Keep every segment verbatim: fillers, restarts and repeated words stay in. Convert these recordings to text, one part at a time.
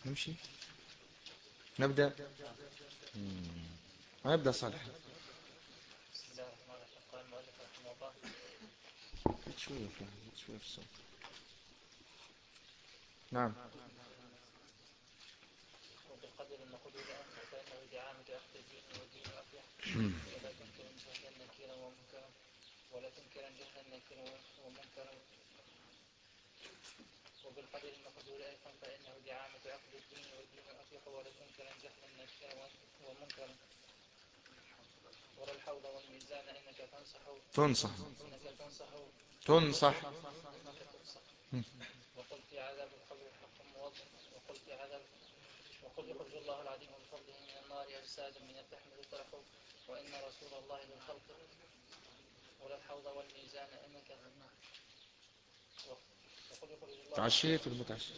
نمشي نبدأ. نبدأ صالح. بسم الله الرحمن الرحيم. قال المؤلف رحمه الله: شوية في شوية في الصوت. نعم. وبالقدر النقود لأنفه فإنه دعامة أخذ الدين والدين أفلح. ولا تنكرا جهلا نكيرا ومنكرا ولا تنكرا جهلا نكيرا ومنكرا وبالقدر المقدور أيضا فإنه دعامة أخذ الدين والدين أفلح. ولا تنكرا جهلا نكيرا ومنكرا ولا الحوض والميزان إنك تنصح تنصح إنك تنصح تنصح إنك تنصح وقل في عذاب القبر حق موضح. وقل في عذاب وقل يخرج الله العظيم بفضله من النار أجسادا من اللحم تطرح. وإن رسول الله للخلق ولا الحوض والميزان إنك وقل يخرج الله تعشيت المتعشي.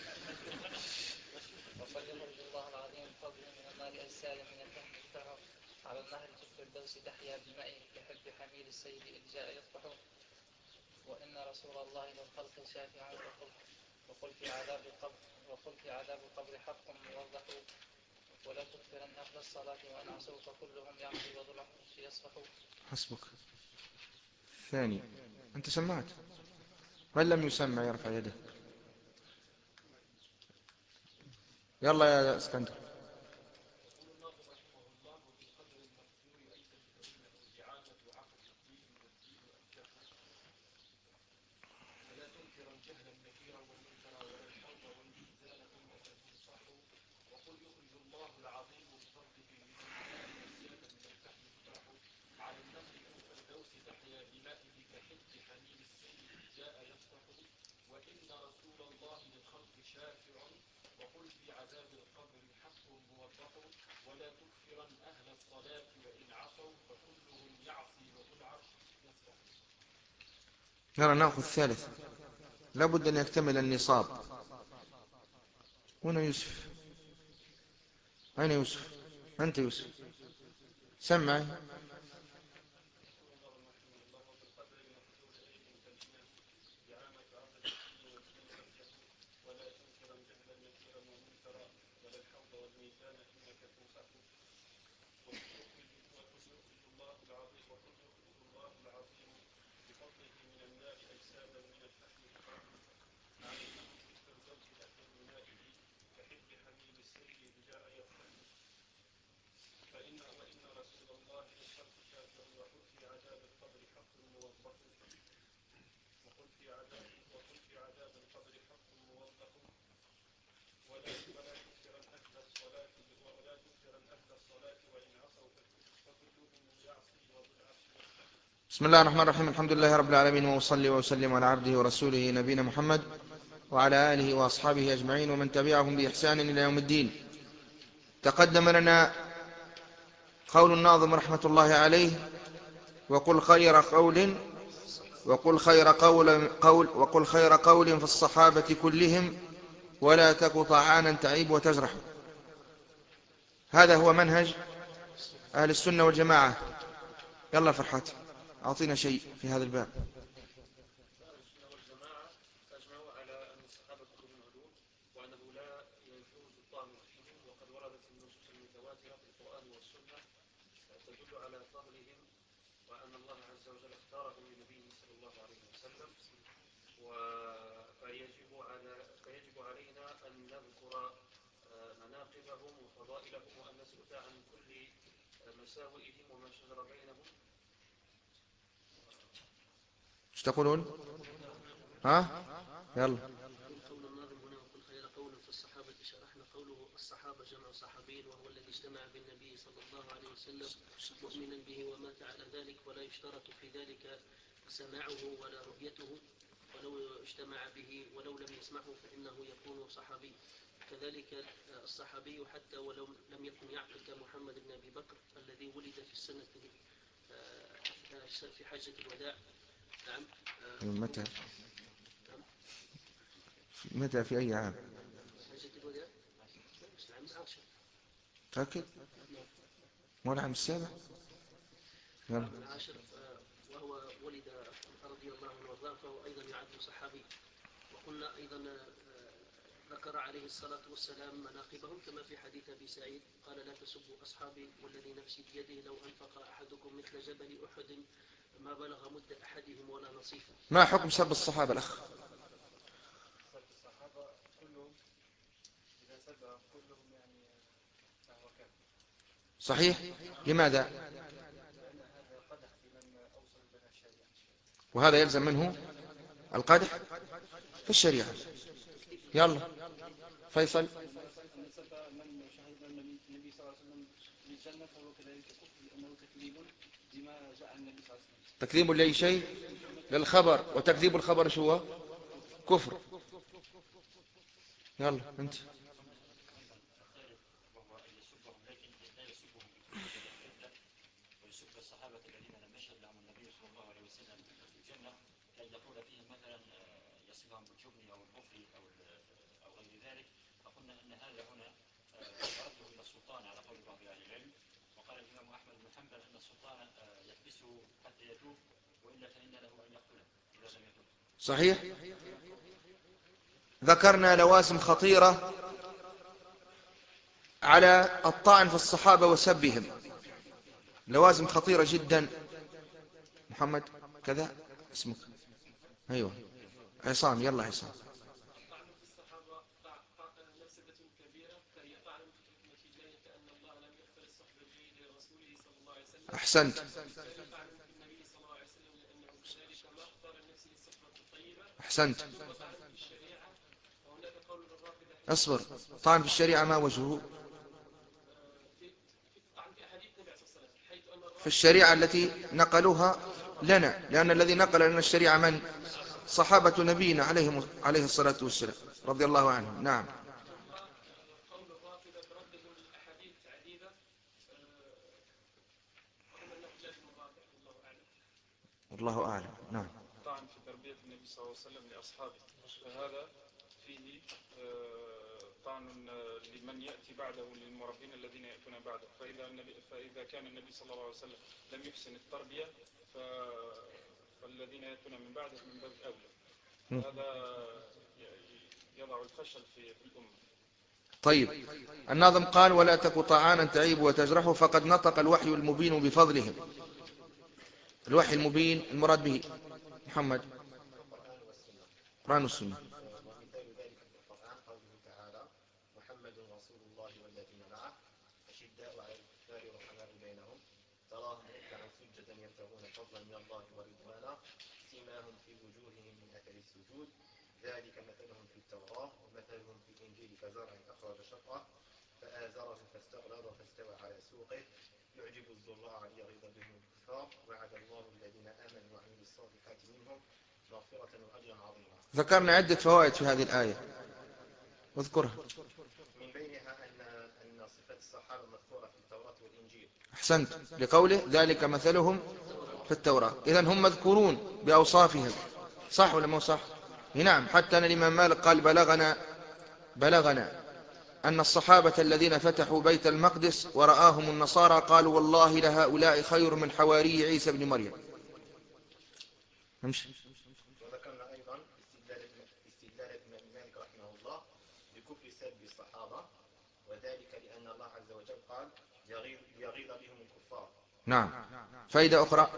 وقل يخرج الله العظيم بفضله من النار أجسادا من اللحم تطرح. على النهر في الفردوس تحيا بمائه كحب حميل السيد إذ جاء يصبح. وإن رسول الله للخلق شافع. وقل, وقل في عذاب القبر وقل في عذاب القبر حق موضح. ولا تكثرن أهل الصلاة وإن عصوا فكلهم يعصي وضلع يصفح. حسبك. ثاني. أنت سمعت؟ من لم يسمع يرفع يده. يلا يا اسكندر. يلا نأخذ الثالث. لابد أن يكتمل النصاب. هنا يوسف. أين يوسف؟ أنت يوسف سمع. بسم الله الرحمن الرحيم. الحمد لله رب العالمين، وأصلي وأسلم على عبده ورسوله نبينا محمد وعلى آله وأصحابه أجمعين ومن تبعهم بإحسان إلى يوم الدين. تقدم لنا قول الناظم رحمة الله عليه: وقل خير قول وقل خير قول, قول وقل خير قول في الصحابة كلهم ولا تك طعانا تعيب وتجرح. هذا هو منهج أهل السنة والجماعة. يلا فرحات أعطينا شيء في هذا الباب. أهل السنة والجماعة أجمعوا على أن الصحابة كلهم عدول وأنه لا يجوز الطعن فيهم، وقد وردت النصوص المتواترة في القرآن والسنة تدل على فضلهم وأن الله عز وجل اختارهم لنبيه صلى الله عليه وسلم. فيجب, على فيجب علينا أن نذكر مناقبهم وفضائلهم وأن نسكت عن كل مساوئهم وما شجر بينهم. ايش تقولون؟ ها يلا. قول الناظم هنا: وقل خير قول في الصحابة. شرحنا قوله الصحابة جمع صحابي، وهو الذي اجتمع بالنبي صلى الله عليه وسلم مؤمنا به ومات على ذلك، ولا يشترط في ذلك سماعه ولا رؤيته، ولو اجتمع به ولو لم يسمعه فإنه يكون صحابي. كذلك الصحابي حتى ولو لم يكن يعقل كمحمد بن أبي بكر الذي ولد في السنة في حجة الوداع. نعم. متى متى في أي عام؟ حجة الوداع العام العاشر. تأكد؟ مو العام السابع؟ العام العاشر، وهو ولد رضي الله عنه وارضاه، فهو أيضا يعد صحابي. وقلنا أيضا ذكر عليه الصلاة والسلام مناقبهم كما في حديث أبي سعيد قال لا تسبوا أصحابي والذي نفسي بيده لو أنفق أحدكم مثل جبل أحد ما بلغ مد أحدهم ولا نصيفه. ما حكم سب الصحابة الأخ؟ سب الصحابة كلهم إذا سبهم كلهم يعني فهو كافر. صحيح؟ لماذا؟ لأن هذا قدح في من أوصل لنا الشريعة، وهذا يلزم منه القدح في الشريعة. يلا فيصل. أن سب من شهد النبي صلى الله عليه وسلم بالجنة فهو كذلك كفر لأنه تكذيب بما جاء عن النبي صلى الله عليه وسلم. تكذيب لأي شيء للخبر، وتكذيب الخبر شو هو؟ كفر. يلا أنت. وهو أن يسبهم لكن لا يسبهم بكل الفتنة، ويسب الصحابة الذين لم يشهد لهم النبي صلى الله عليه وسلم في الجنة، كأن يقول فيهم مثلا يصفهم بالجبن أو الكفر أو أو غير ذلك. فقلنا أن هذا هنا رده إلى السلطان على قول بعض أهل العلم. وقال الإمام أحمد بن حنبل أن السلطان يحبسه حتى يتوب، وإلا فإن له أن يقتله إذا لم يتوب. صحيح. ذكرنا لوازم خطيرة على الطعن في الصحابة وسبهم، لوازم خطيرة جدا. محمد كذا اسمك؟ أيوة عصام. يلا عصام. الطعن في الصحابة مفسدة كبيرة، فهي طعن في حكمة الله كأن الله لم يغفر الصحبة الجيدة لرسوله صلى الله عليه وسلم. أحسنت. بالتالي طعن في النبي صلى الله عليه وسلم لأنه كذلك ما اختار لنفسه الصحبة الطيبة. أحسنت. ثم طعن في الشريعة، وهناك قول للرافضة اصبر. طعن في الشريعة ما وجهه؟ في طعن في أحاديث النبي صلى الله عليه وسلم، حيث أن في الشريعة التي نقلوها لنا، لأن الذي نقل لنا الشريعة من؟ صحابة نبينا عليه عليه الصلاة والسلام رضي الله عنهم. نعم. ثم قول الرافضة بردهم للأحاديث عديدة، أظن أنه لازم الرابع والله أعلم. والله أعلم. نعم. طعن في تربية النبي صلى الله عليه وسلم لأصحابه، فهذا فيه طعن لمن يأتي بعده، للمربين الذين يأتون بعده. فإذا, النبي فإذا كان النبي صلى الله عليه وسلم لم يحسن التربية، فالذين يأتون من بعده من باب أولى. هذا يضع الفشل في الأمة. طيب، الناظم قال ولا تك طعانا تعيب وتجرحه، فقد نطق الوحي المبين بفضلهم. الوحي المبين المراد به محمد القرآن والسنة. ومثال ذلك في القرآن قوله تعالى محمد رسول الله والذين معه أشداء على الكفار رحماء بينهم تراهم ركعا سجدا يبتغون فضلا من الله ورضوانا سيماهم في وجوههم من أثر السجود ذلك مثلهم في التوراة ومثلهم في الإنجيل كزرع أخرج شطأه فآزره فاستغلظ فاستوى على سوقه يعجب الزراع ليغيظ بهم الكفار وعد الله الذين آمنوا وعملوا الصالحات منهم مغفرة وأجرا عظيما. ذكرنا عدة فوائد في هذه الآية، واذكرها. من بينها أن أن صفات الصحابة مذكورة في التوراة والإنجيل. أحسنت، لقوله ذلك مثلهم في التوراة. إذن هم مذكورون بأوصافهم، صح ولا مو صح؟ نعم. حتى أن الإمام مالك قال بلغنا بلغنا أن الصحابة الذين فتحوا بيت المقدس ورآهم النصارى قالوا والله لهؤلاء خير من حواري عيسى بن مريم. امشي. وذكرنا أيضا استدلال الإمام مالك رحمه الله بكفر سب الصحابة، وذلك لأن الله عز وجل قال ليغيظ بهم الكفار. نعم. فائدة أخرى.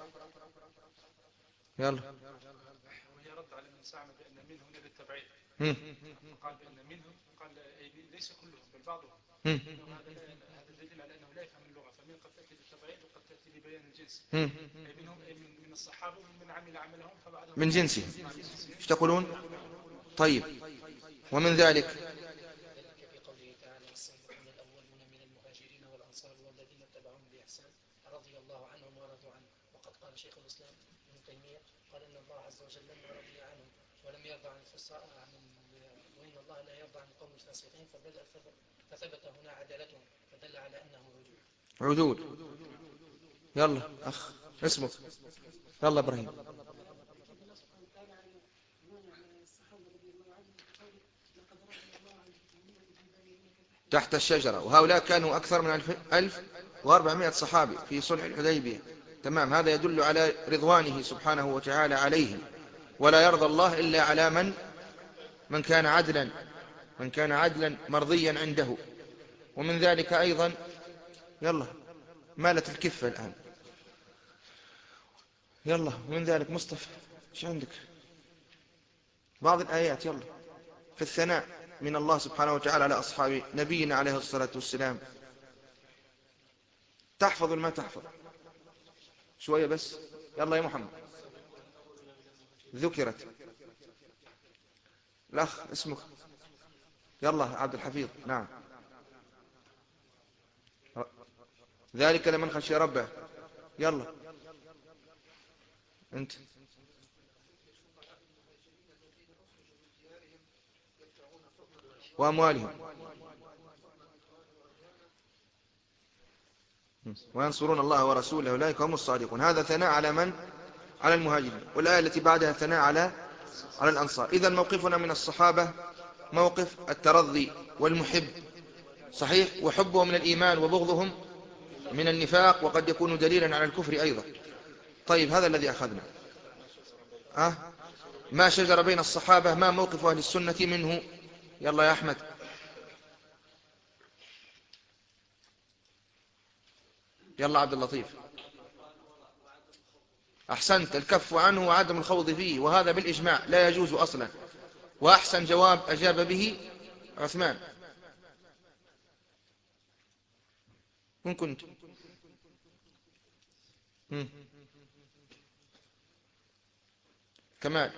يلا. وهي رد على من زعم بأن منهم للتبعيد، قال بأن منهم، قال ليس كلهم بل بعضهم. هذا هذا دليل على أنه لا يفهم اللغة، فمن قد تأتي للتبعيد وقد تأتي لبيان الجنس. أي منهم أي من الصحابة ومن عمل عملهم فبعدهم من جنسه. ايش تقولون؟ طيب، ومن ذلك ذلك في قوله تعالى والسابقون الأولون من المهاجرين والأنصار والذين اتبعوهم بإحسان رضي الله عنهم ورضوا عنه. وقد قال شيخ الإسلام ابن تيمية قال إن الله عز وجل لما رضي عنهم ولم يرضى عن الفساق وإن الله لا يرضى عن القوم الفاسقين فثبت هنا عدالتهم فدل على أنه عدول. عدول. يلا أخ اسمك. يلا إبراهيم. تحت الشجرة، وهؤلاء كانوا أكثر من ألف وأربعمائة صحابي في صلح الحديبية. تمام. هذا يدل على رضوانه سبحانه وتعالى عليهم، ولا يرضى الله إلا على من من كان عدلا من كان عدلا مرضيا عنده. ومن ذلك أيضا، يلا مالت الكفة الآن، يلا من ذلك مصطفى ايش عندك؟ بعض الآيات يلا في الثناء من الله سبحانه وتعالى على أصحاب نبينا عليه الصلاة والسلام. تحفظ ما تحفظ شوية بس، يلا يا محمد. ذكرت الأخ اسمك، يلا عبد الحفيظ. نعم. ذلك لمن خشي ربه. يلا أنت. وأموالهم وينصرون الله ورسوله أولئك هم الصادقون. هذا ثناء على من؟ على المهاجرين. والآية التي بعدها ثناء على على الأنصار. إذن موقفنا من الصحابة موقف الترضي والمحب، صحيح، وحبهم من الإيمان وبغضهم من النفاق، وقد يكون دليلا على الكفر أيضا. طيب هذا الذي أخذنا. أه؟ ما شجر بين الصحابة، ما موقف أهل السنة منه؟ يلا يا أحمد. يلا عبد اللطيف. أحسنت، الكف عنه وعدم الخوض فيه، وهذا بالإجماع لا يجوز أصلا. وأحسن جواب أجاب به عثمان. من كنت؟ مم. كمال.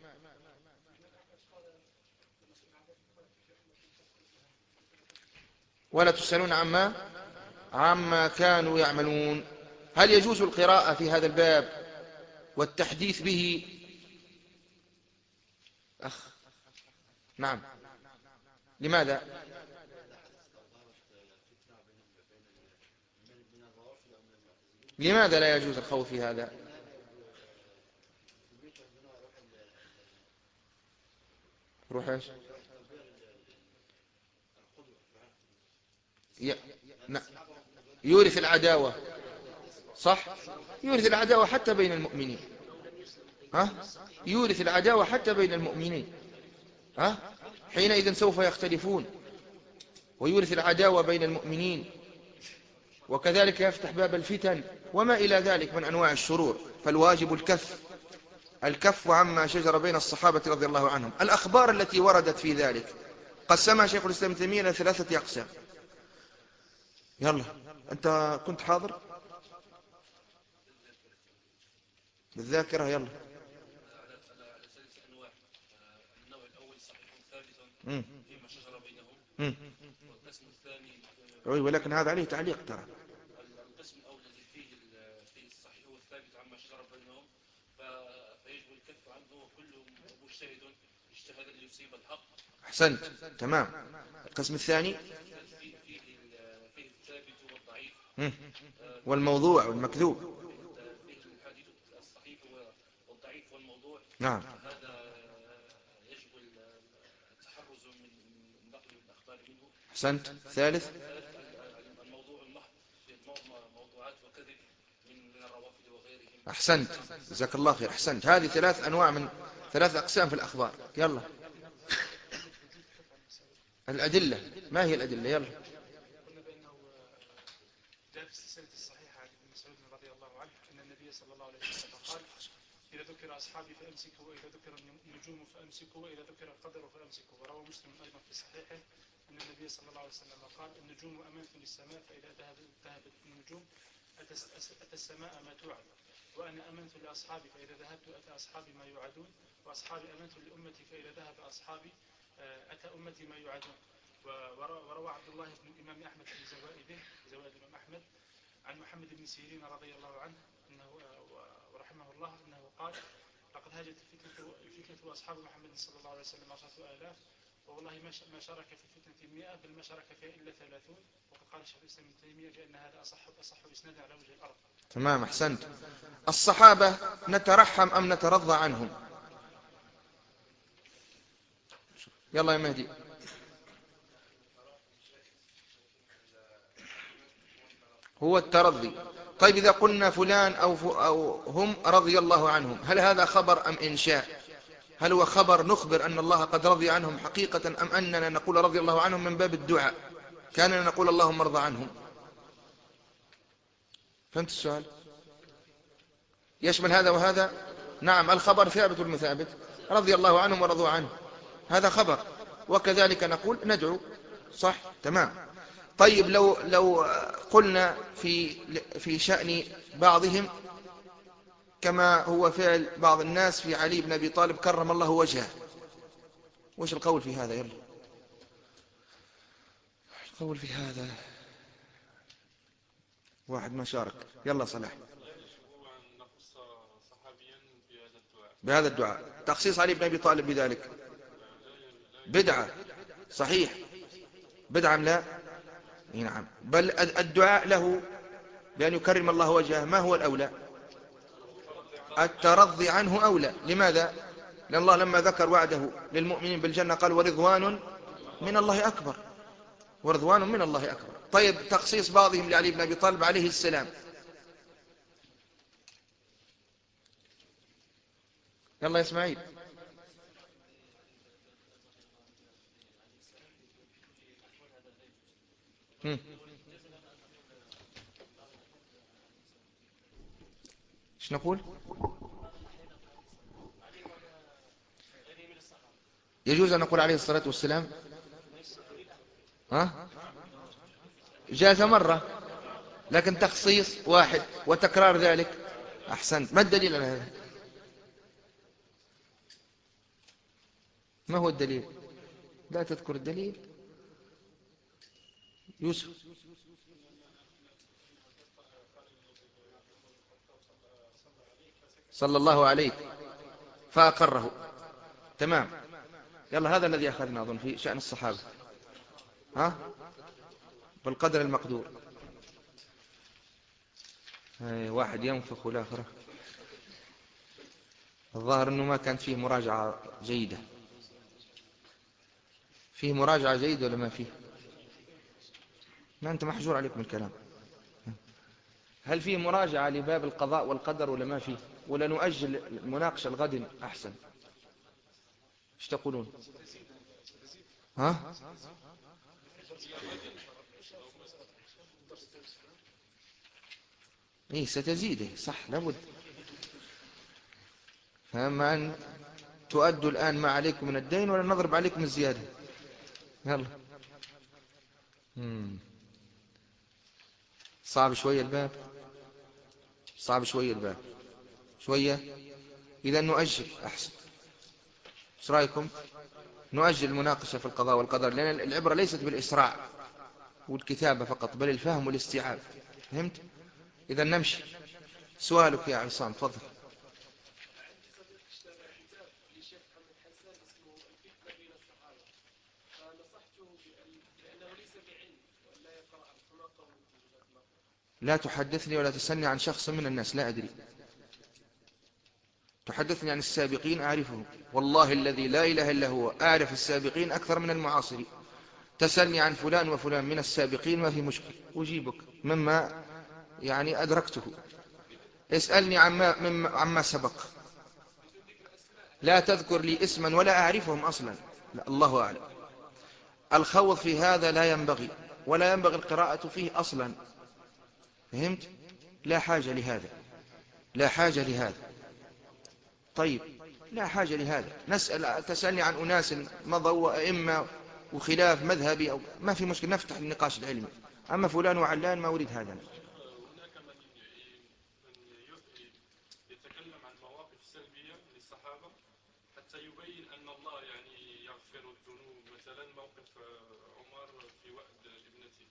ولا تسألون عما عما كانوا يعملون. هل يجوز القراءة في هذا الباب والتحديث به؟ أخ نعم. لماذا؟ لماذا لا يجوز الخوض في هذا؟ روح ايش؟ ي... ن... يورث العداوة، صح، يورث العداوة حتى بين المؤمنين. ها؟ يورث العداوة حتى بين المؤمنين. ها؟ حينئذ سوف يختلفون، ويورث العداوة بين المؤمنين، وكذلك يفتح باب الفتن وما إلى ذلك من أنواع الشرور. فالواجب الكف الكف عما شجر بين الصحابة رضي الله عنهم. الأخبار التي وردت في ذلك قسمها شيخ الإسلام ابن تيمية إلى ثلاثة أقسام. يلا أنت كنت حاضر بالذاكرة. يلا. على ثلاث أنواع. النوع الأول صحيح ثابت مم. فيما شجر بينهم. مم. والقسم الثاني أي ولكن هذا عليه تعليق ترى. القسم الأول الذي فيه فيه الصحيح والثابت عما شجر بينهم فيجب الكف عنه، وكل مجتهد اجتهد ليصيب الحق. أحسنت، تمام. القسم الثاني فيه فيه فيه الثابت والضعيف. مم. والموضوع والمكذوب. فيه الحديث الصحيح والضعيف والموضوع. نعم. هذا يجب التحرز من نقل الأخبار منه. أحسنت. ثالث الموضوع المحض في موضوعات وكذب من الروافد وغيرهم. أحسنت، جزاك الله خير. أحسنت. هذه ثلاث أنواع من ثلاث أقسام في الأخبار. يلا الأدلة، ما هي الأدلة؟ يلا. قلنا بأنه جاء في السلسلة الصحيحة عن ابن مسعود رضي الله عنه أن النبي صلى الله عليه وسلم قال: إذا ذكر أصحابي فأمسكوا، وإذا ذكر النجوم فأمسكوا، وإذا ذكر القدر فأمسكوا. وروى مسلم أيضا في صحيحه أن النبي صلى الله عليه وسلم قال: النجوم أمانة للسماء، فإذا ذهبت النجوم أتى السماء ما توعد، وأنا أمنت لأصحابي، فإذا ذهبت أتى أصحابي ما يوعدون، وأصحابي أمنت لأمتي، فإذا ذهب أصحابي أتى أمتي ما يوعدون. وروى عبد الله بن الإمام أحمد في زوائده، زوائد الإمام أحمد، عن محمد بن سيرين رضي الله عنه أنه ورحمه الله أنه قال: لقد هاجت الفتنة, الفتنة وأصحاب محمد صلى الله عليه وسلم عشرة آلاف، والله ما شارك في الفتنة مئة، بل ما شارك فيها إلا ثلاثون. وقد قال شيخ الإسلام ابن تيمية بأن هذا أصح أصح إسنادا على وجه الأرض. تمام. أحسنت. الصحابة نترحم أم نترضى عنهم؟ يلا يا مهدي. هو الترضي. طيب إذا قلنا فلان أو, أو هم رضي الله عنهم، هل هذا خبر أم إنشاء؟ هل هو خبر نخبر أن الله قد رضي عنهم حقيقة، أم أننا نقول رضي الله عنهم من باب الدعاء كاننا نقول اللهم ارضى عنهم؟ فهمت السؤال؟ يشمل هذا وهذا. نعم، الخبر ثابت المثابت، رضي الله عنهم ورضوا عنه، هذا خبر، وكذلك نقول ندعو. صح، تمام. طيب لو لو قلنا في في شأن بعضهم كما هو فعل بعض الناس في علي بن أبي طالب كرم الله وجهه، وش القول في هذا؟ يلا القول في هذا، واحد ما شارك. يلا صلاح. بهذا الدعاء تخصيص علي بن أبي طالب بذلك بدعة، صحيح، بدعة لا؟ نعم، بل الدعاء له بأن يكرم الله وجهه ما هو الأولى؟ الترضي عنه أولى. لماذا؟ لأن الله لما ذكر وعده للمؤمنين بالجنة قال ورضوان من الله أكبر، ورضوان من الله أكبر. طيب تخصيص بعضهم لعلي بن أبي طالب عليه السلام، يلا يا إسماعيل. هم. ايش نقول؟ يجوز أن نقول عليه الصلاة والسلام؟ ها؟ جاز مرة، لكن تخصيص واحد وتكرار ذلك. أحسنت، ما الدليل على هذا؟ ما هو الدليل؟ لا تذكر الدليل يوسف. صلى الله عليه فأقره، تمام. يلا هذا الذي أخذنا أظن في شأن الصحابة، ها؟ بالقدر المقدور. واحد ينفخ والآخر، الظاهر أنه ما كانت فيه مراجعة جيدة. فيه مراجعة جيدة ولا ما فيه؟ ما أنت محجور عليكم الكلام. هل فيه مراجعة لباب القضاء والقدر ولا ما فيه؟ ولا نؤجل المناقشة الغد أحسن؟ ايش تقولون؟ ها؟ ايه ستزيد، صح، لابد. فأما أن تؤدوا الآن ما عليكم من الدين ولا نضرب عليكم الزيادة. يلا. مم. صعب شوية الباب، صعب شوية الباب شوية. إذا نؤجل أحسن. ايش رأيكم؟ نؤجل المناقشة في القضاء والقدر، لأن العبرة ليست بالإسراع والكتابة فقط، بل الفهم والاستيعاب. فهمت؟ إذا نمشي. سؤالك يا عصام، تفضل. لا تحدثني ولا تسألني عن شخص من الناس لا أدري. تحدثني عن السابقين أعرفهم، والله الذي لا إله إلا هو أعرف السابقين أكثر من المعاصرين. تسألني عن فلان وفلان من السابقين ما في مشكل، أجيبك مما يعني أدركته. اسألني عما, مما عما سبق. لا تذكر لي اسما ولا أعرفهم أصلا، لا، الله أعلم. الخوض في هذا لا ينبغي، ولا ينبغي القراءة فيه أصلا. فهمت؟ لا حاجة لهذا، لا حاجة لهذا. طيب، لا حاجة لهذا. نسأل تسألني عن أناس مضوا وأئمة وخلاف مذهبي أو ما في مشكلة، نفتح النقاش العلمي. أما فلان وعلان ما أريد هذا. هناك من يتكلم عن مواقف سلبية للصحابة حتى يبين أن الله يعني يغفر الذنوب، مثلا موقف عمر في وأد ابنته.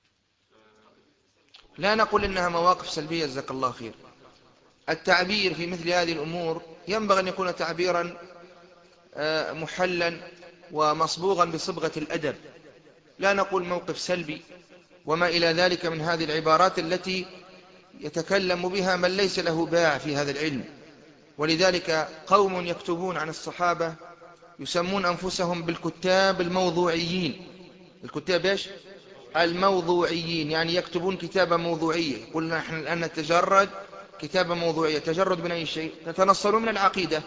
لا نقول إنها مواقف سلبية، جزاك الله خير. التعبير في مثل هذه الأمور ينبغي أن يكون تعبيرا محلا ومصبوغا بصبغة الأدب. لا نقول موقف سلبي وما إلى ذلك من هذه العبارات التي يتكلم بها من ليس له باع في هذا العلم. ولذلك قوم يكتبون عن الصحابة يسمون أنفسهم بالكتاب الموضوعيين. الكتاب إيش؟ الموضوعيين، يعني يكتبون كتابة موضوعية. قلنا نحن الآن نتجرد كتابة موضوعية. تجرد من أي شيء؟ تتنصلون من العقيدة.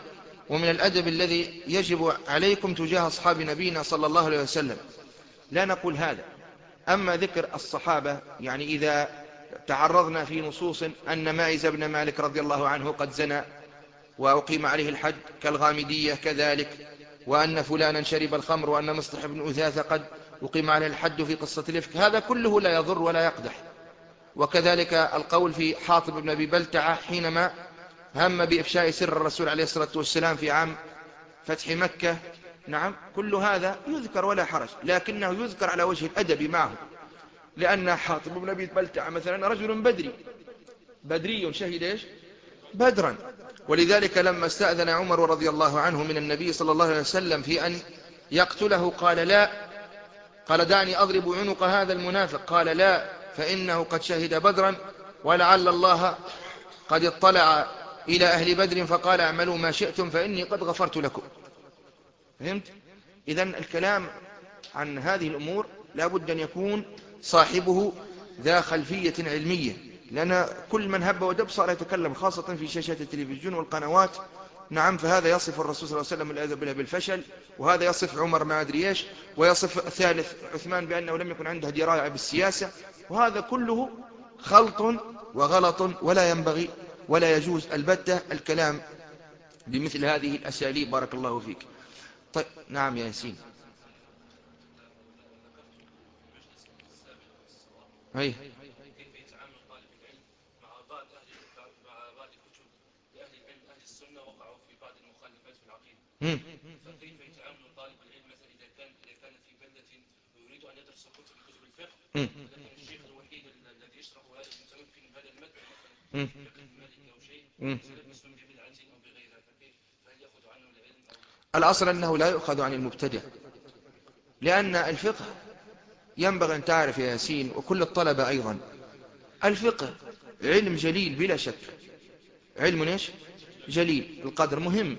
ومن الأدب الذي يجب عليكم تجاه أصحاب نبينا صلى الله عليه وسلم. لا نقول هذا. أما ذكر الصحابة، يعني إذا تعرضنا في نصوص أن ماعز بن مالك رضي الله عنه قد زنى وأقيم عليه الحد كالغامدية كذلك، وأن فلانا شرب الخمر، وأن مصطح بن أثاثة قد أقيم عليه الحد في قصة الإفك، هذا كله لا يضر ولا يقدح. وكذلك القول في حاطب بن أبي بلتعة حينما هم بإفشاء سر الرسول عليه الصلاة والسلام في عام فتح مكة، نعم، كل هذا يذكر ولا حرج، لكنه يذكر على وجه الأدب معه، لأن حاطب بن أبي بلتعة مثلا رجل بدري بدري شهد إيش؟ بدرا. ولذلك لما استأذن عمر رضي الله عنه من النبي صلى الله عليه وسلم في أن يقتله قال لا، قال دعني أضرب عنق هذا المنافق، قال لا، فإنه قد شهد بدرا، ولعل الله قد اطلع إلى أهل بدر فقال اعملوا ما شئتم فإني قد غفرت لكم. فهمت؟ إذن الكلام عن هذه الأمور لا بد أن يكون صاحبه ذا خلفية علمية، لأن كل من هب ودب صار يتكلم، خاصة في شاشات التلفزيون والقنوات. نعم، فهذا يصف الرسول صلى الله عليه وسلم والعياذ بالله بالفشل، وهذا يصف عمر ما أدري إيش، ويصف الثالث عثمان بأنه لم يكن عنده دراية بالسياسة، وهذا كله خلط وغلط، ولا ينبغي ولا يجوز البتة الكلام بمثل هذه الأساليب. بارك الله فيك. طيب، نعم يا ياسين. هي كيف يتعامل طالب العلم مع بعض أهل مع بعض كتب لأهل العلم أهل السنة وقعوا في بعض المخالفات في العقيدة؟ فكيف يتعامل طالب العلم مثلا إذا كان إذا كان في بلدة ويريد أن يدرس كتب كتب الفقه، لكن الشيخ الوحيد الذي يشرح هذا المتمكن من هذا المذهب مثلا فقه المالكي أو شيء يتلبس ببدعة أو بغيرها، فكيف فهل يأخذ عنه العلم أو؟ الأصل أنه لا يؤخذ عن المبتدع، لأن الفقه ينبغي أن تعرف يا ياسين وكل الطلبة أيضا، الفقه علم جليل بلا شك، علم إيش؟ جليل القدر، مهم.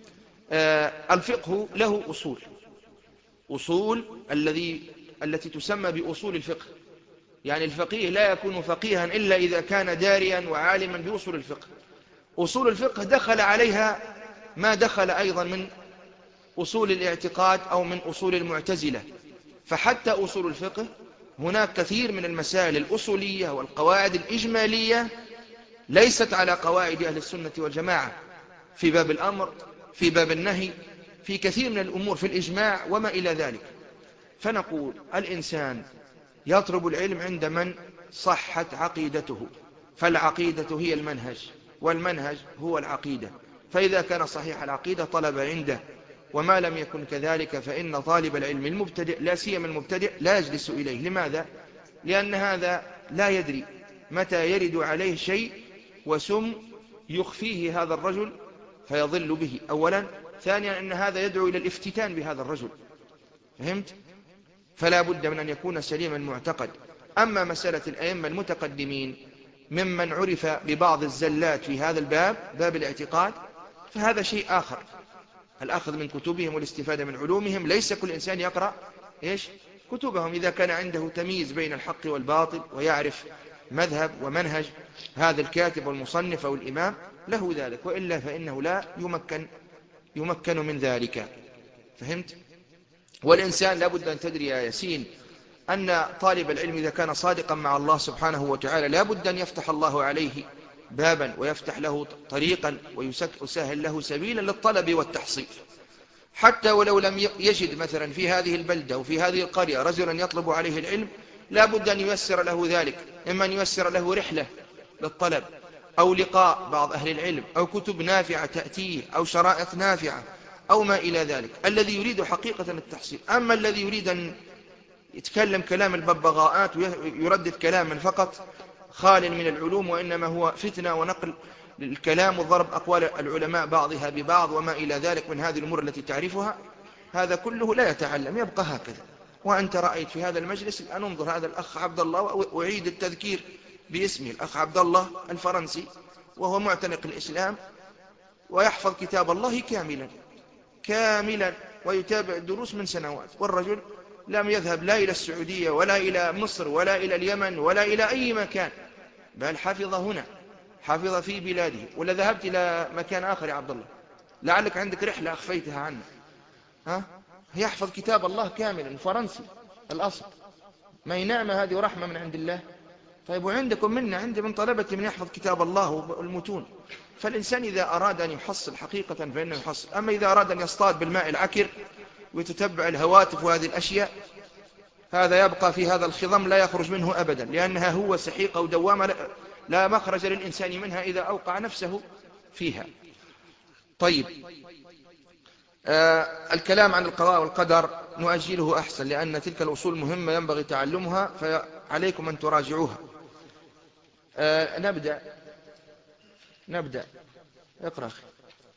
آه الفقه له أصول، أصول الذي التي تسمى بأصول الفقه، يعني الفقيه لا يكون فقيها إلا إذا كان داريا وعالما بأصول الفقه. أصول الفقه دخل عليها ما دخل أيضا من أصول الاعتقاد أو من أصول المعتزلة، فحتى أصول الفقه هناك كثير من المسائل الأصولية والقواعد الإجمالية ليست على قواعد أهل السنة والجماعة، في باب الأمر، في باب النهي، في كثير من الأمور، في الإجماع وما إلى ذلك. فنقول الإنسان يطلب العلم عند من صحت عقيدته، فالعقيدة هي المنهج، والمنهج هو العقيدة، فإذا كان صحيح العقيدة طلب عنده، وما لم يكن كذلك فإن طالب العلم المبتدئ لا سيما المبتدئ لا يجلس إليه. لماذا؟ لأن هذا لا يدري متى يرد عليه شيء وسم يخفيه هذا الرجل فيضل به أولا، ثانيا أن هذا يدعو إلى الافتتان بهذا الرجل. فهمت؟ فلا بد من أن يكون سليما المعتقد. أما مسألة الأئمة المتقدمين ممن عرف ببعض الزلات في هذا الباب، باب الاعتقاد، فهذا شيء آخر، الأخذ من كتبهم والاستفادة من علومهم. ليس كل إنسان يقرأ إيش؟ كتبهم. إذا كان عنده تمييز بين الحق والباطل ويعرف مذهب ومنهج هذا الكاتب والمصنف أو الإمام له ذلك، وإلا فإنه لا يمكن يمكن من ذلك. فهمت؟ والإنسان لابد أن تدري يا ياسين أن طالب العلم إذا كان صادقا مع الله سبحانه وتعالى لابد أن يفتح الله عليه بابا ويفتح له طريقا ويسهل له سبيلا للطلب والتحصيل، حتى ولو لم يجد مثلا في هذه البلدة وفي هذه القرية رجلا يطلب عليه العلم لابد أن ييسر له ذلك، إما أن ييسر له رحلة للطلب أو لقاء بعض أهل العلم أو كتب نافعة تأتيه أو شرائط نافعة أو ما إلى ذلك، الذي يريد حقيقة التحصيل. أما الذي يريد أن يتكلم كلام الببغاءات ويردد كلاما فقط خال من العلوم، وإنما هو فتنة ونقل الكلام وضرب أقوال العلماء بعضها ببعض وما إلى ذلك من هذه الأمور التي تعرفها، هذا كله لا يتعلم، يبقى هكذا. وأنت رأيت في هذا المجلس الآن، انظر هذا الأخ عبد الله، وأعيد التذكير باسمه، الأخ عبد الله الفرنسي، وهو معتنق الإسلام ويحفظ كتاب الله كاملا كاملا ويتابع الدروس من سنوات، والرجل لم يذهب لا إلى السعودية ولا إلى مصر ولا إلى اليمن ولا إلى أي مكان، بل حفظ هنا، حفظ في بلاده. ولا ذهبت إلى مكان آخر يا عبد الله؟ لعلك عندك رحلة أخفيتها عنه، ها؟ يحفظ كتاب الله كاملا فرنسي الأصل، ما هي نعمة هذه ورحمة من عند الله. طيب وعندكم منا، عندي من طلبتي من يحفظ كتاب الله والمتون. فالإنسان إذا أراد أن يحصل حقيقة فإنه يحصل. أما إذا أراد أن يصطاد بالماء العكر ويتتبع الهواتف وهذه الأشياء، هذا يبقى في هذا الخضم لا يخرج منه أبدا، لأنها هو سحيقة ودوامة لا مخرج للإنسان منها إذا أوقع نفسه فيها. طيب، آه الكلام عن القضاء والقدر نؤجله أحسن، لأن تلك الأصول مهمة ينبغي تعلمها، فعليكم أن تراجعوها. آه نبدأ نبدأ اقرأ أخي.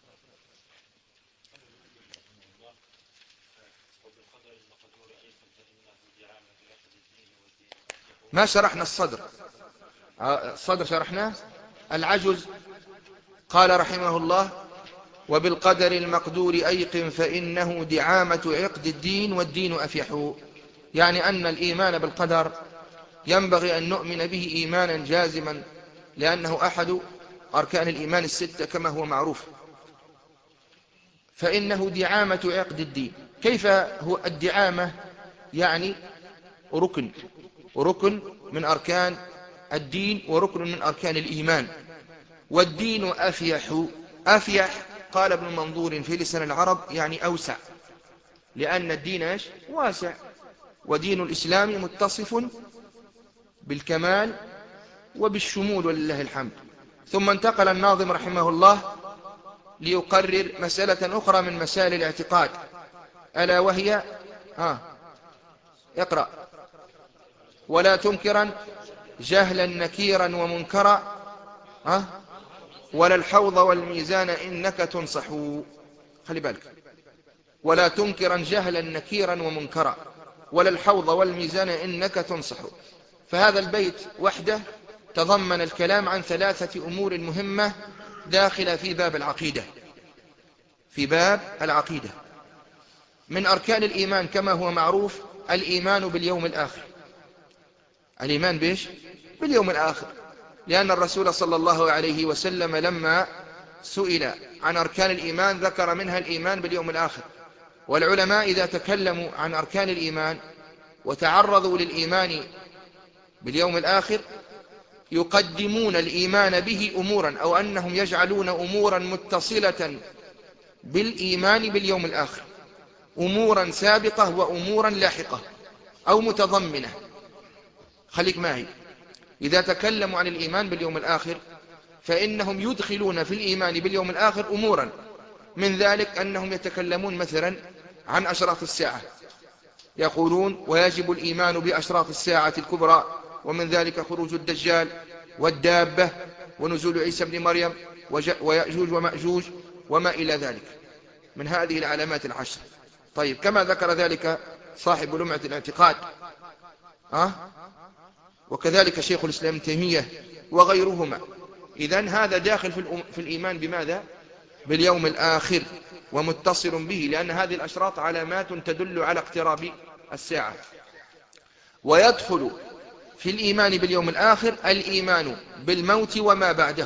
ما شرحنا الصدر، الصدر شرحناه. العجز قال رحمه الله: وبالقدر المقدور أيقن فإنه دعامة عقد الدين والدين أفيح. يعني أن الإيمان بالقدر ينبغي أن نؤمن به إيمانا جازما، لأنه أحد أركان الإيمان الستة كما هو معروف. فإنه دعامة عقد الدين. كيف هو الدعامة؟ يعني ركن، ركن من أركان الدين وركن من أركان الإيمان. والدين أفيح. أفيح قال ابن منظور في لسان العرب يعني أوسع، لأن الدين إيش؟ واسع. ودين الإسلام متصف بالكمال وبالشمول ولله الحمد. ثم انتقل الناظم رحمه الله ليقرر مسألة أخرى من مسائل الاعتقاد، ألا وهي ها اقرأ: ولا تنكرا جهلا نكيرا ومنكرا، ها ولا الحوض والميزان إنك تنصح. خلي بالك، ولا تنكرا جهلا نكيرا ومنكرا، ولا الحوض والميزان إنك تنصح. فهذا البيت وحده تضمن الكلام عن ثلاثة أمور مهمة داخلة في باب العقيدة. في باب العقيدة من أركان الإيمان كما هو معروف الإيمان باليوم الآخر. الإيمان بيش؟ باليوم الآخر، لأن الرسول صلى الله عليه وسلم لما سئل عن أركان الإيمان ذكر منها الإيمان باليوم الآخر. والعلماء إذا تكلموا عن أركان الإيمان وتعرضوا للإيمان باليوم الآخر يقدمون الإيمان به أمورا، أو أنهم يجعلون أمورا متصلة بالإيمان باليوم الآخر، أمورا سابقة وأمورا لاحقة أو متضمنة. خليك معي، إذا تكلموا عن الإيمان باليوم الآخر فإنهم يدخلون في الإيمان باليوم الآخر أمورا، من ذلك أنهم يتكلمون مثلا عن أشراط الساعة، يقولون ويجب الإيمان بأشراط الساعة الكبرى، ومن ذلك خروج الدجال والدابة ونزول عيسى بن مريم ويأجوج ومأجوج وما إلى ذلك من هذه العلامات العشر. طيب، كما ذكر ذلك صاحب لمعة الاعتقاد أه؟ وكذلك شيخ الإسلام ابن تيمية وغيرهما. إذن هذا داخل في الإيمان بماذا؟ باليوم الآخر ومتصل به، لأن هذه الأشراط علامات تدل على اقتراب الساعة. ويدخل في الإيمان باليوم الآخر الإيمان بالموت وما بعده.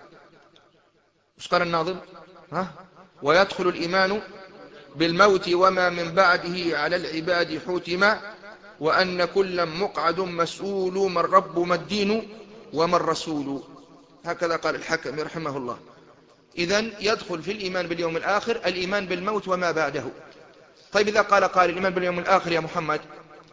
مش قال الناظم؟ ها؟ ويدخل الإيمان بالموت وما من بعده على العباد حتما، وأن كل مقعد مسؤول من رب ما الدين وما الرسول. هكذا قال الحكم رحمه الله. إذن يدخل في الإيمان باليوم الآخر الإيمان بالموت وما بعده. طيب، إذا قال قال الإيمان باليوم الآخر يا محمد،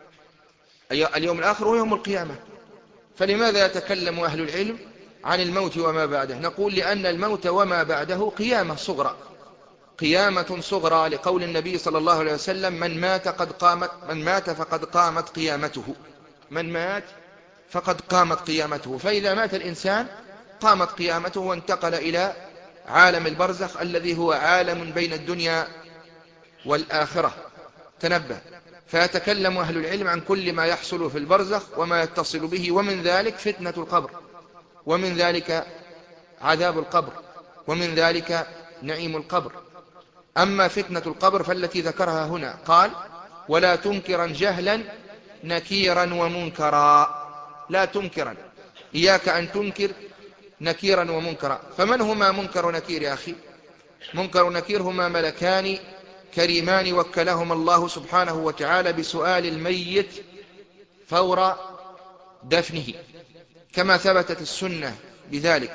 اليوم الآخر هو يوم القيامة، فلماذا يتكلم أهل العلم عن الموت وما بعده؟ نقول لأن الموت وما بعده قيامة صغرى، قيامة صغرى، لقول النبي صلى الله عليه وسلم: من مات قد قامت من مات فقد قامت قيامته. من مات فقد قامت قيامته. فإذا مات الإنسان قامت قيامته وانتقل إلى عالم البرزخ الذي هو عالم بين الدنيا والآخرة. تنبه، فيتكلم أهل العلم عن كل ما يحصل في البرزخ وما يتصل به، ومن ذلك فتنة القبر، ومن ذلك عذاب القبر، ومن ذلك نعيم القبر. أما فتنة القبر فالتي ذكرها هنا قال: ولا تنكرا جهلا نكيرا ومنكرا. لا تنكرا، إياك أن تنكر نكيرا ومنكرا. فمن هما منكر ونكير يا أخي؟ منكر ونكير هما ملكان كريمان وكلهما الله سبحانه وتعالى بسؤال الميت فور دفنه، كما ثبتت السنة بذلك.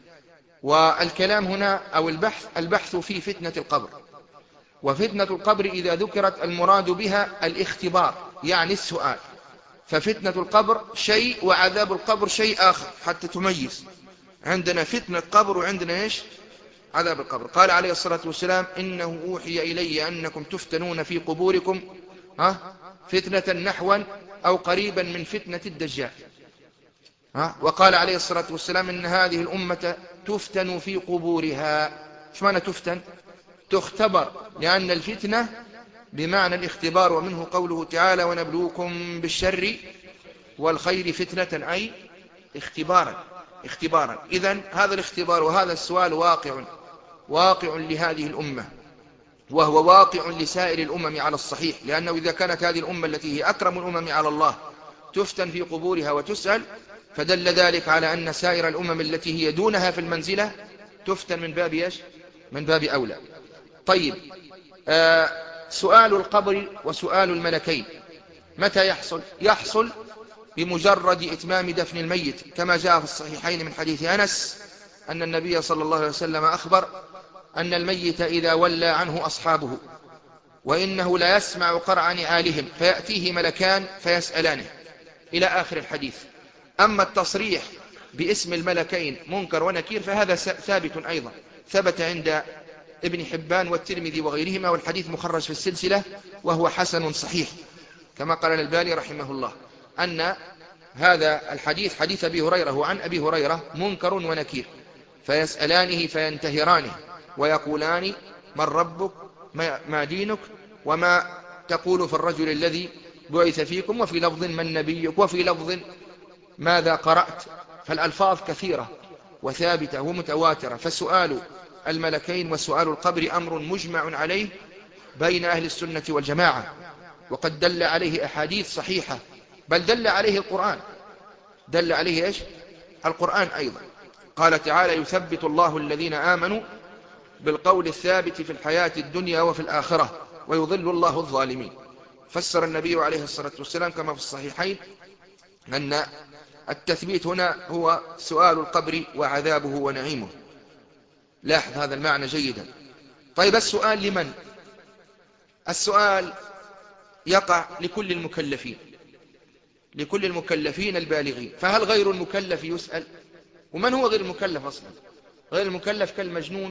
والكلام هنا أو البحث البحث في فتنة القبر. وفتنة القبر إذا ذكرت المراد بها الاختبار، يعني السؤال. ففتنة القبر شيء وعذاب القبر شيء آخر، حتى تميز. عندنا فتنة القبر وعندنا إيش؟ عذاب القبر. قال عليه الصلاة والسلام: إنه أوحي إلي أنكم تفتنون في قبوركم ها فتنة نحوا أو قريبا من فتنة الدجال. ها وقال عليه الصلاة والسلام: إن هذه الأمة تفتن في قبورها. ايش معنى تفتن؟ تختبر، لأن الفتنة بمعنى الاختبار، ومنه قوله تعالى: ونبلوكم بالشر والخير فتنة، أي اختبارا اختبارا. إذن هذا الاختبار وهذا السؤال واقع واقع لهذه الأمة، وهو واقع لسائر الأمم على الصحيح، لأنه إذا كانت هذه الأمة التي هي أكرم الأمم على الله تفتن في قبورها وتسأل، فدل ذلك على أن سائر الأمم التي هي دونها في المنزلة تفتن من باب إيش؟ من باب أولى. طيب، آه سؤال القبر وسؤال الملكين متى يحصل؟ يحصل بمجرد إتمام دفن الميت، كما جاء في الصحيحين من حديث أنس أن النبي صلى الله عليه وسلم أخبر أن الميت إذا ولى عنه أصحابه وإنه لا يسمع قرع نعالهم فيأتيه ملكان فيسألانه، إلى آخر الحديث. أما التصريح باسم الملكين منكر ونكير فهذا ثابت أيضا، ثبت عند ابن حبان والترمذي وغيرهما، والحديث مخرج في السلسلة وهو حسن صحيح، كما قال الألباني رحمه الله أن هذا الحديث حديث أبي هريرة وعن أبي هريرة منكر ونكير، فيسألانه فينتهرانه ويقولان: من ربك، ما دينك، وما تقول في الرجل الذي بعث فيكم، وفي لفظ من نبيك، وفي لفظ ماذا قرأت. فالألفاظ كثيرة وثابتة ومتواترة. فسؤال الملكين وسؤال القبر أمر مجمع عليه بين أهل السنة والجماعة، وقد دل عليه أحاديث صحيحة، بل دل عليه القرآن، دل عليه إيش؟ القرآن أيضا. قال تعالى: يثبت الله الذين آمنوا بالقول الثابت في الحياة الدنيا وفي الآخرة ويضل الله الظالمين. فسر النبي عليه الصلاة والسلام كما في الصحيحين أن التثبيت هنا هو سؤال القبر وعذابه ونعيمه. لاحظ هذا المعنى جيدا. طيب، السؤال لمن؟ السؤال يقع لكل المكلفين، لكل المكلفين البالغين. فهل غير المكلف يسأل؟ ومن هو غير المكلف أصلا؟ غير المكلف كالمجنون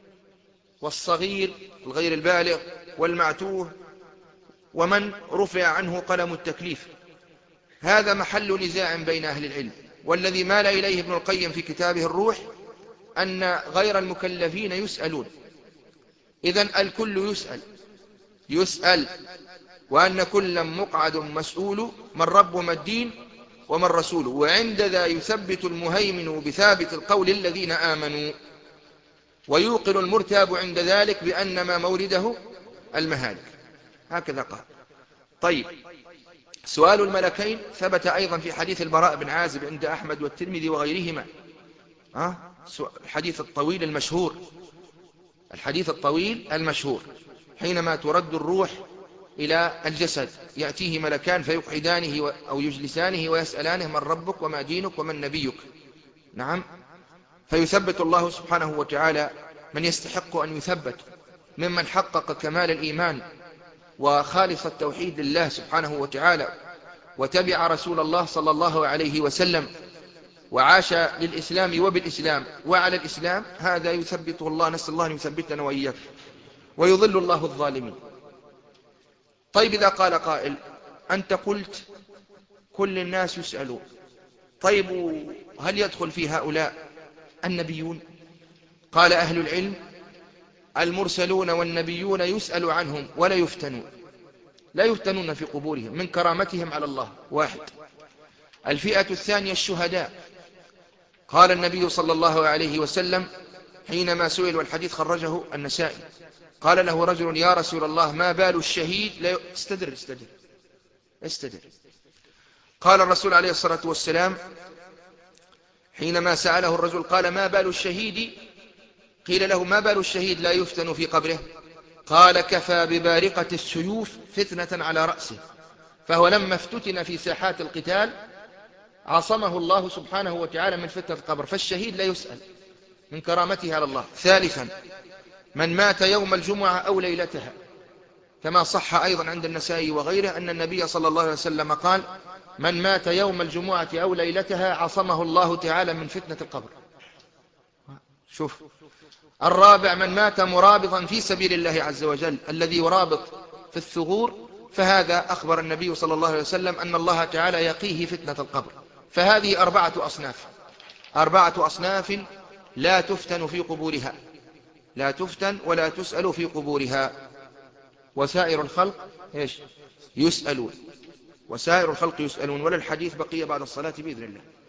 والصغير الغير البالغ والمعتوه ومن رفع عنه قلم التكليف. هذا محل نزاع بين أهل العلم، والذي مال إليه ابن القيم في كتابه الروح أن غير المكلفين يسألون. إذن الكل يسأل يسأل وأن كل مقعد مسؤول من رب وما الدين ومن رسوله، وعند ذا يثبت المهيمن بثابت القول الذين آمنوا، ويوقن المرتاب عند ذلك بأن ما مورده المهالك. هكذا قال. طيب، سؤال الملكين ثبت أيضا في حديث البراء بن عازب عند أحمد والترمذي وغيرهما، الحديث الطويل المشهور، الحديث الطويل المشهور حينما ترد الروح إلى الجسد يأتيه ملكان فيقعدانه أو يجلسانه ويسألانه: من ربك وما دينك ومن نبيك. نعم، فيثبت الله سبحانه وتعالى من يستحق أن يثبت ممن حقق كمال الإيمان وخالص التوحيد لله سبحانه وتعالى، وتبع رسول الله صلى الله عليه وسلم، وعاش للإسلام وبالإسلام وعلى الإسلام. هذا يثبته الله، نسأل الله أن يثبتنا وإياك، ويضل الله الظالمين. طيب، إذا قال قائل: أنت قلت كل الناس يسألون، طيب هل يدخل في هؤلاء النبيون؟ قال أهل العلم: المرسلون والنبيون يسأل عنهم ولا يفتنون، لا يفتنون في قبورهم من كرامتهم على الله. واحد. الفئة الثانية الشهداء. قال النبي صلى الله عليه وسلم حينما سئل، والحديث خرجه النسائي، قال له رجل: يا رسول الله، ما بال الشهيد لا استدر استدر استدر قال الرسول عليه الصلاة والسلام حينما سأله الرجل، قال: ما بال الشهيد قيل له ما بال الشهيد لا يفتن في قبره؟ قال كفى ببارقة السيوف فتنة على رأسه. فهو لما افتتن في ساحات القتال عصمه الله سبحانه وتعالى من فتنة القبر، فالشهيد لا يسأل من كرامته على الله. ثالثا من مات يوم الجمعة أو ليلتها، كما صح أيضا عند النسائي وغيره أن النبي صلى الله عليه وسلم قال من مات يوم الجمعة أو ليلتها عصمه الله تعالى من فتنة القبر. شوف. الرابع من مات مرابطا في سبيل الله عز وجل، الذي يرابط في الثغور، فهذا أخبر النبي صلى الله عليه وسلم أن الله تعالى يقيه فتنة القبر. فهذه أربعة أصناف، أربعة أصناف لا تفتن في قبورها، لا تفتن ولا تسأل في قبورها. وسائر الخلق إيش؟ يسألون، وسائر الخلق يسألون. وللحديث بقية بعد الصلاة بإذن الله.